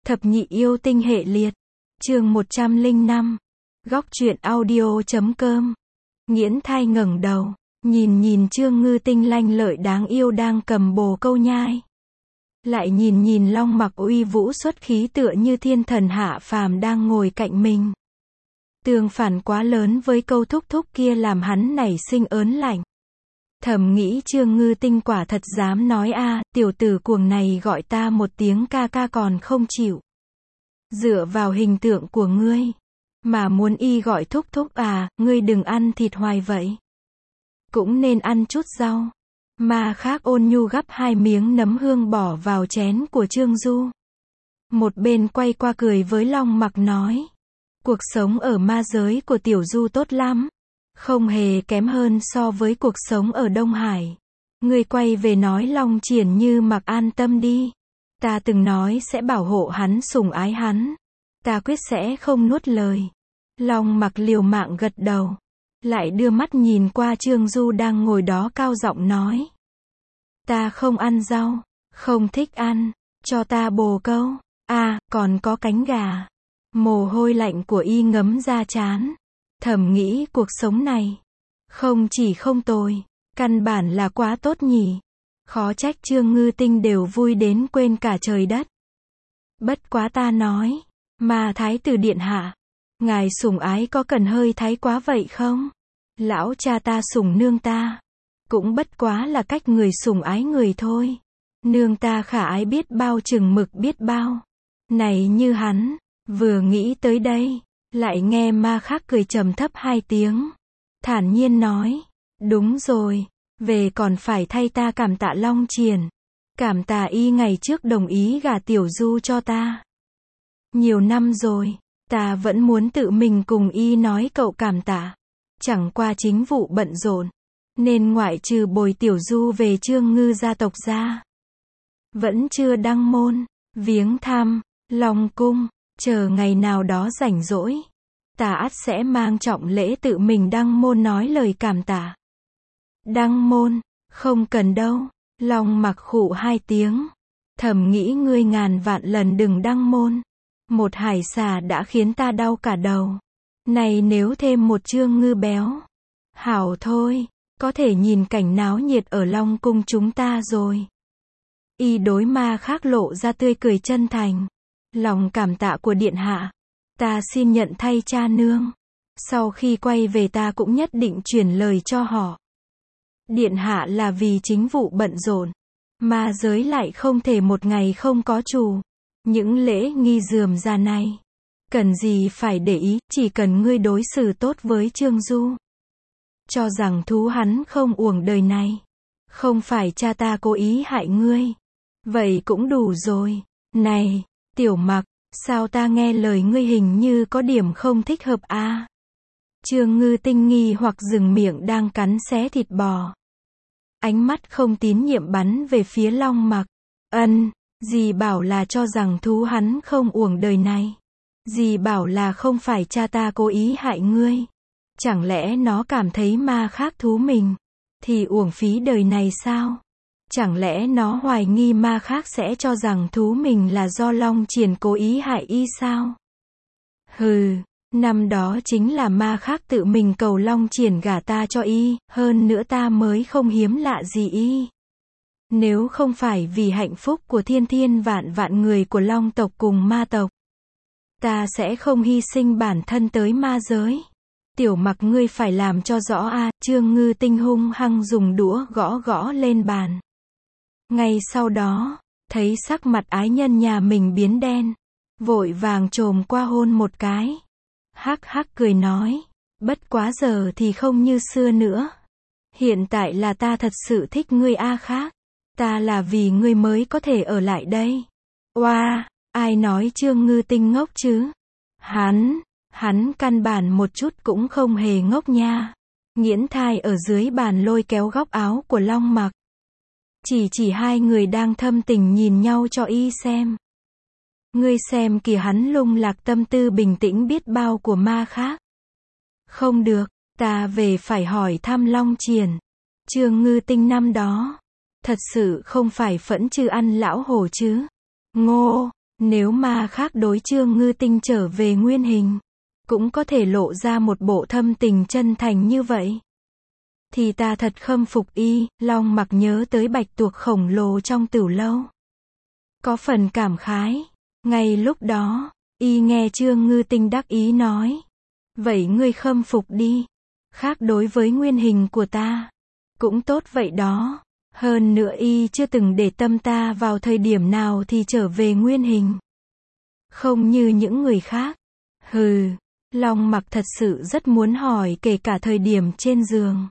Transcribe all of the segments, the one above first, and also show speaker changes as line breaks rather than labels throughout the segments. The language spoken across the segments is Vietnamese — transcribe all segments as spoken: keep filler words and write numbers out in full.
Thập nhị yêu tinh hệ liệt. Chương một trăm lẻ năm. Góc truyện audio chấm com. Nghiễn Thai ngẩng đầu, nhìn nhìn Trương Ngư Tinh lanh lợi đáng yêu đang cầm bồ câu nhai. Lại nhìn nhìn Long Mặc uy vũ xuất khí tựa như thiên thần hạ phàm đang ngồi cạnh mình. Tương phản quá lớn với câu thúc thúc kia làm hắn nảy sinh ớn lạnh. Thầm nghĩ Trương Ngư Tinh quả thật dám nói a, tiểu tử cuồng này gọi ta một tiếng ca ca còn không chịu. Dựa vào hình tượng của ngươi, mà muốn y gọi thúc thúc à, ngươi đừng ăn thịt hoài vậy. Cũng nên ăn chút rau. Mà khác ôn nhu gắp hai miếng nấm hương bỏ vào chén của Trương Du. Một bên quay qua cười với Long Mặc nói. Cuộc sống ở ma giới của tiểu Du tốt lắm. Không hề kém hơn so với cuộc sống ở Đông Hải. Ngươi quay về nói Long Triển Như Mặc an tâm đi. Ta từng nói sẽ bảo hộ hắn sủng ái hắn. Ta quyết sẽ không nuốt lời. Long Mặc liều mạng gật đầu. Lại đưa mắt nhìn qua Trương Du đang ngồi đó cao giọng nói. Ta không ăn rau. Không thích ăn. Cho ta bồ câu. À, còn có cánh gà. Mồ hôi lạnh của y ngấm ra trán. Thầm nghĩ cuộc sống này. Không chỉ không tồi. Căn bản là quá tốt nhỉ. Khó trách Trương Ngư Tinh đều vui đến quên cả trời đất. Bất quá ta nói. Mà thái tử điện hạ. Ngài sủng ái có cần hơi thái quá vậy không? Lão cha ta sủng nương ta. Cũng bất quá là cách người sủng ái người thôi. Nương ta khả ái biết bao chừng mực biết bao. Này như hắn. Vừa nghĩ tới đây. Lại nghe ma khác cười trầm thấp hai tiếng. Thản nhiên nói. Đúng rồi. Về còn phải thay ta cảm tạ Long Triển. Cảm tạ y ngày trước đồng ý gả tiểu Du cho ta. Nhiều năm rồi. Ta vẫn muốn tự mình cùng y nói cậu cảm tạ. Chẳng qua chính vụ bận rộn. Nên ngoại trừ bồi tiểu Du về Trương Ngư gia tộc ra. Vẫn chưa đăng môn. Viếng thăm. Long cung. Chờ ngày nào đó rảnh rỗi. Ta ắt sẽ mang trọng lễ tự mình đăng môn nói lời cảm tạ. Đăng môn. Không cần đâu. Long Mặc khụ hai tiếng. Thầm nghĩ ngươi ngàn vạn lần đừng đăng môn. Một hải xà đã khiến ta đau cả đầu. Này nếu thêm một Trương Ngư béo. Hảo thôi. Có thể nhìn cảnh náo nhiệt ở Long cung chúng ta rồi. Y đối ma khác lộ ra tươi cười chân thành. Lòng cảm tạ của điện hạ. Ta xin nhận thay cha nương. Sau khi quay về ta cũng nhất định chuyển lời cho họ. Điện hạ là vì chính vụ bận rộn. Ma giới lại không thể một ngày không có chủ. Những lễ nghi rườm rà này. Cần gì phải để ý, chỉ cần ngươi đối xử tốt với Trương Du. Cho rằng thú hắn không uổng đời này. Không phải cha ta cố ý hại ngươi. Vậy cũng đủ rồi. Này, Tiểu Mặc, sao ta nghe lời ngươi hình như có điểm không thích hợp a? À? Trương Ngư Tinh nghi hoặc dừng miệng đang cắn xé thịt bò. Ánh mắt không tín nhiệm bắn về phía Long Mặc. Ân, dì bảo là cho rằng thú hắn không uổng đời này. Dì bảo là không phải cha ta cố ý hại ngươi. Chẳng lẽ nó cảm thấy ma khác thú mình thì uổng phí đời này sao? Chẳng lẽ nó hoài nghi ma khác sẽ cho rằng thú mình là do Long Triển cố ý hại y sao? Hừ, năm đó chính là ma khác tự mình cầu Long Triển gả ta cho y, hơn nữa ta mới không hiếm lạ gì y. Nếu không phải vì hạnh phúc của thiên thiên vạn vạn người của Long tộc cùng ma tộc, ta sẽ không hy sinh bản thân tới ma giới. Tiểu Mặc ngươi phải làm cho rõ a. À, Trương Ngư Tinh hung hăng dùng đũa gõ gõ lên bàn. Ngay sau đó, thấy sắc mặt ái nhân nhà mình biến đen. Vội vàng trồm qua hôn một cái. Hắc hắc cười nói. Bất quá giờ thì không như xưa nữa. Hiện tại là ta thật sự thích ngươi a khác. Ta là vì ngươi mới có thể ở lại đây. Oa, wow, ai nói Trương Ngư Tinh ngốc chứ? Hắn, hắn căn bản một chút cũng không hề ngốc nha. Nghiễn Thai ở dưới bàn lôi kéo góc áo của Long Mặc. Chỉ chỉ hai người đang thâm tình nhìn nhau cho y xem. Ngươi xem kìa hắn lung lạc tâm tư bình tĩnh biết bao của ma khác. Không được, ta về phải hỏi thăm Long Triển. Trương Ngư Tinh năm đó. Thật sự không phải phẫn trừ ăn lão hổ chứ. Ngô, Nếu ma khác đối Trương Ngư Tinh trở về nguyên hình, cũng có thể lộ ra một bộ thâm tình chân thành như vậy, thì ta thật khâm phục y. Long Mặc nhớ tới bạch tuộc khổng lồ trong tửu lâu, có phần cảm khái. Ngay lúc đó, y nghe Trương Ngư Tinh đắc ý nói, vậy ngươi khâm phục đi, khác đối với nguyên hình của ta, cũng tốt vậy đó. Hơn nữa y chưa từng để tâm ta vào thời điểm nào thì trở về nguyên hình, không như những người khác. Hừ, Long Mặc thật sự rất muốn hỏi kể cả thời điểm trên giường,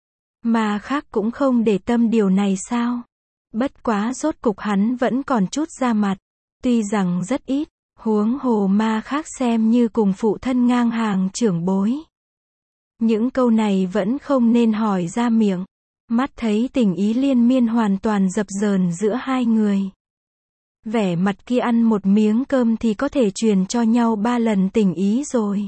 mà khác cũng không để tâm điều này sao? Bất quá rốt cục hắn vẫn còn chút ra mặt, tuy rằng rất ít, huống hồ ma khác xem như cùng phụ thân ngang hàng trưởng bối. Những câu này vẫn không nên hỏi ra miệng. Mắt thấy tình ý liên miên hoàn toàn dập dờn giữa hai người. Vẻ mặt kia ăn một miếng cơm thì có thể truyền cho nhau ba lần tình ý rồi.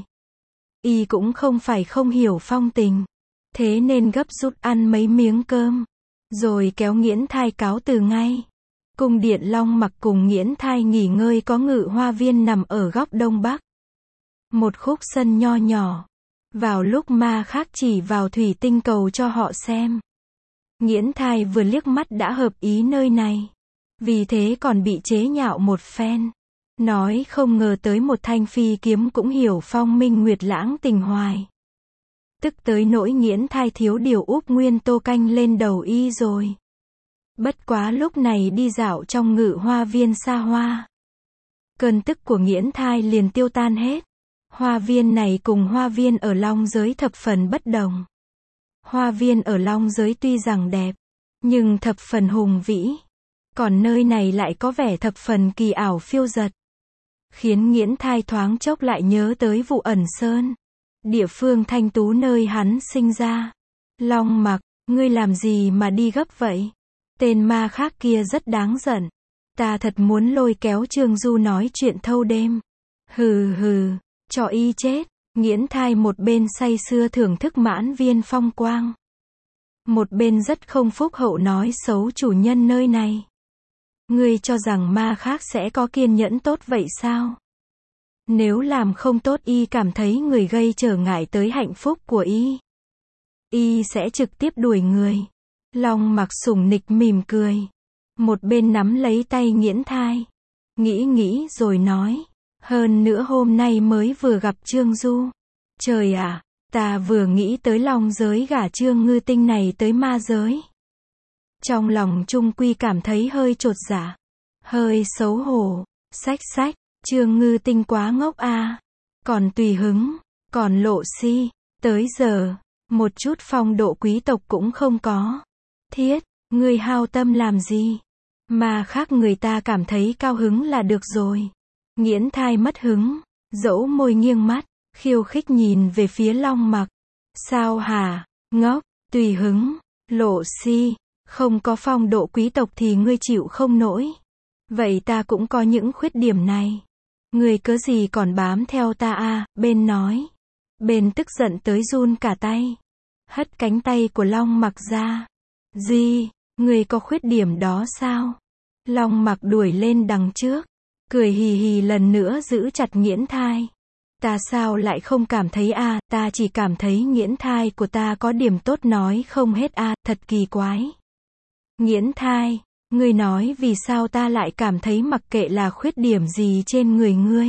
Y cũng không phải không hiểu phong tình, thế nên gấp rút ăn mấy miếng cơm, rồi kéo Nghiễn Thai cáo từ ngay. Cung điện Long Mặc cùng Nghiễn Thai nghỉ ngơi có ngự hoa viên nằm ở góc đông bắc. Một khúc sân nho nhỏ. Vào lúc ma khác chỉ vào thủy tinh cầu cho họ xem, Nghiễn Thai vừa liếc mắt đã hợp ý nơi này. Vì thế còn bị chế nhạo một phen. Nói không ngờ tới một thanh phi kiếm cũng hiểu phong minh nguyệt lãng tình hoài. Tức tới nỗi Nghiễn Thai thiếu điều úp nguyên tô canh lên đầu y rồi. Bất quá lúc này đi dạo trong ngự hoa viên xa hoa, cơn tức của Nghiễn Thai liền tiêu tan hết. Hoa viên này cùng hoa viên ở Long Giới thập phần bất đồng. Hoa viên ở Long Giới tuy rằng đẹp, nhưng thập phần hùng vĩ. Còn nơi này lại có vẻ thập phần kỳ ảo phiêu dật, khiến Nghiễn Thai thoáng chốc lại nhớ tới Vụ Ẩn Sơn, địa phương thanh tú nơi hắn sinh ra. Long Mặc, ngươi làm gì mà đi gấp vậy? Tên ma khác kia rất đáng giận. Ta thật muốn lôi kéo Trương Du nói chuyện thâu đêm. Hừ hừ, cho y chết. Nghiễn Thai một bên say sưa thưởng thức mãn viên phong quang, một bên rất không phúc hậu nói xấu chủ nhân nơi này. Ngươi cho rằng ma khác sẽ có kiên nhẫn tốt vậy sao? Nếu làm không tốt y cảm thấy người gây trở ngại tới hạnh phúc của y, y sẽ trực tiếp đuổi người. Long Mặc sủng nịch mỉm cười, một bên nắm lấy tay Nghiễn Thai, nghĩ nghĩ rồi nói, hơn nữa hôm nay mới vừa gặp Trương Du. Trời ạ, ta vừa nghĩ tới Long Giới gả Trương Ngư Tinh này tới ma giới, trong lòng trung quy cảm thấy hơi chột dạ, hơi xấu hổ. Xách xách, Trương Ngư Tinh quá ngốc a, còn tùy hứng, còn lộ si, tới giờ, một chút phong độ quý tộc cũng không có. Thiết, ngươi hao tâm làm gì? Mà khác người ta cảm thấy cao hứng là được rồi. Nghiễn Thai mất hứng, dẫu môi nghiêng mắt, khiêu khích nhìn về phía Long Mặc. Sao hả? Ngốc, tùy hứng, lộ si, không có phong độ quý tộc thì ngươi chịu không nổi. Vậy ta cũng có những khuyết điểm này. Ngươi cớ gì còn bám theo ta à? Bên nói. Bên tức giận tới run cả tay. Hất cánh tay của Long Mặc ra. Gì? Ngươi có khuyết điểm đó sao? Long Mặc đuổi lên đằng trước, cười hì hì lần nữa giữ chặt Nghiễn Thai. Ta sao lại không cảm thấy a, à, ta chỉ cảm thấy Nghiễn Thai của ta có điểm tốt nói không hết a, à, thật kỳ quái. Nghiễn Thai, ngươi nói vì sao ta lại cảm thấy mặc kệ là khuyết điểm gì trên người ngươi,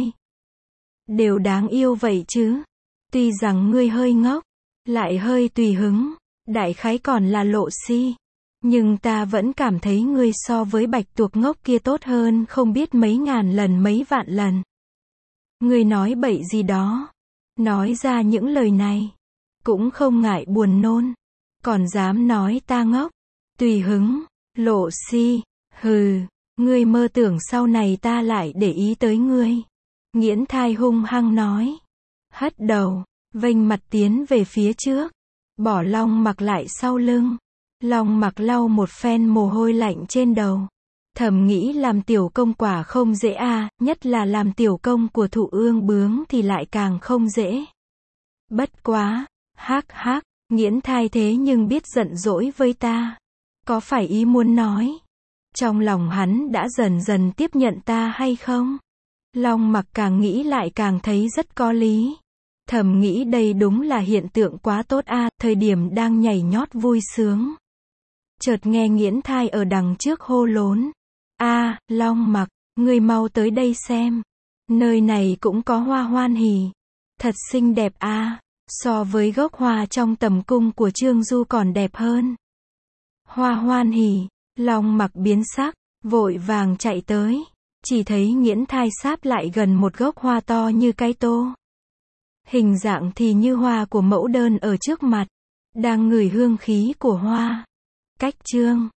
đều đáng yêu vậy chứ. Tuy rằng ngươi hơi ngốc, lại hơi tùy hứng, đại khái còn là lộ si, nhưng ta vẫn cảm thấy ngươi so với bạch tuộc ngốc kia tốt hơn không biết mấy ngàn lần mấy vạn lần. Ngươi nói bậy gì đó, nói ra những lời này, cũng không ngại buồn nôn, còn dám nói ta ngốc, tùy hứng, lộ si, hừ, ngươi mơ tưởng sau này ta lại để ý tới ngươi. Nghiễn Thai hung hăng nói, hất đầu, vênh mặt tiến về phía trước, bỏ Long Mặc lại sau lưng. Long Mặc lau một phen mồ hôi lạnh trên đầu, thầm nghĩ làm tiểu công quả không dễ a, nhất là làm tiểu công của Thụ Ương Bướng thì lại càng không dễ. Bất quá, hắc hắc, Nghiễn Thai thế nhưng biết giận dỗi với ta, có phải ý muốn nói Trong lòng hắn đã dần dần tiếp nhận ta hay không? Long Mặc càng nghĩ lại càng thấy rất có lý. Thầm nghĩ đây đúng là hiện tượng quá tốt a, thời điểm đang nhảy nhót vui sướng. Chợt nghe Nghiễn Thai ở đằng trước hô lớn. A, Long Mặc, ngươi mau tới đây xem. Nơi này cũng có hoa hoan hỉ. Thật xinh đẹp a, so với gốc hoa trong tầm cung của Trương Du còn đẹp hơn. Hoa hoan hỉ, Long Mặc biến sắc, vội vàng chạy tới. Chỉ thấy Nghiễn Thai sáp lại gần một gốc hoa to như cái tô. Hình dạng thì như hoa của mẫu đơn ở trước mặt. Đang ngửi hương khí của hoa. Cách chương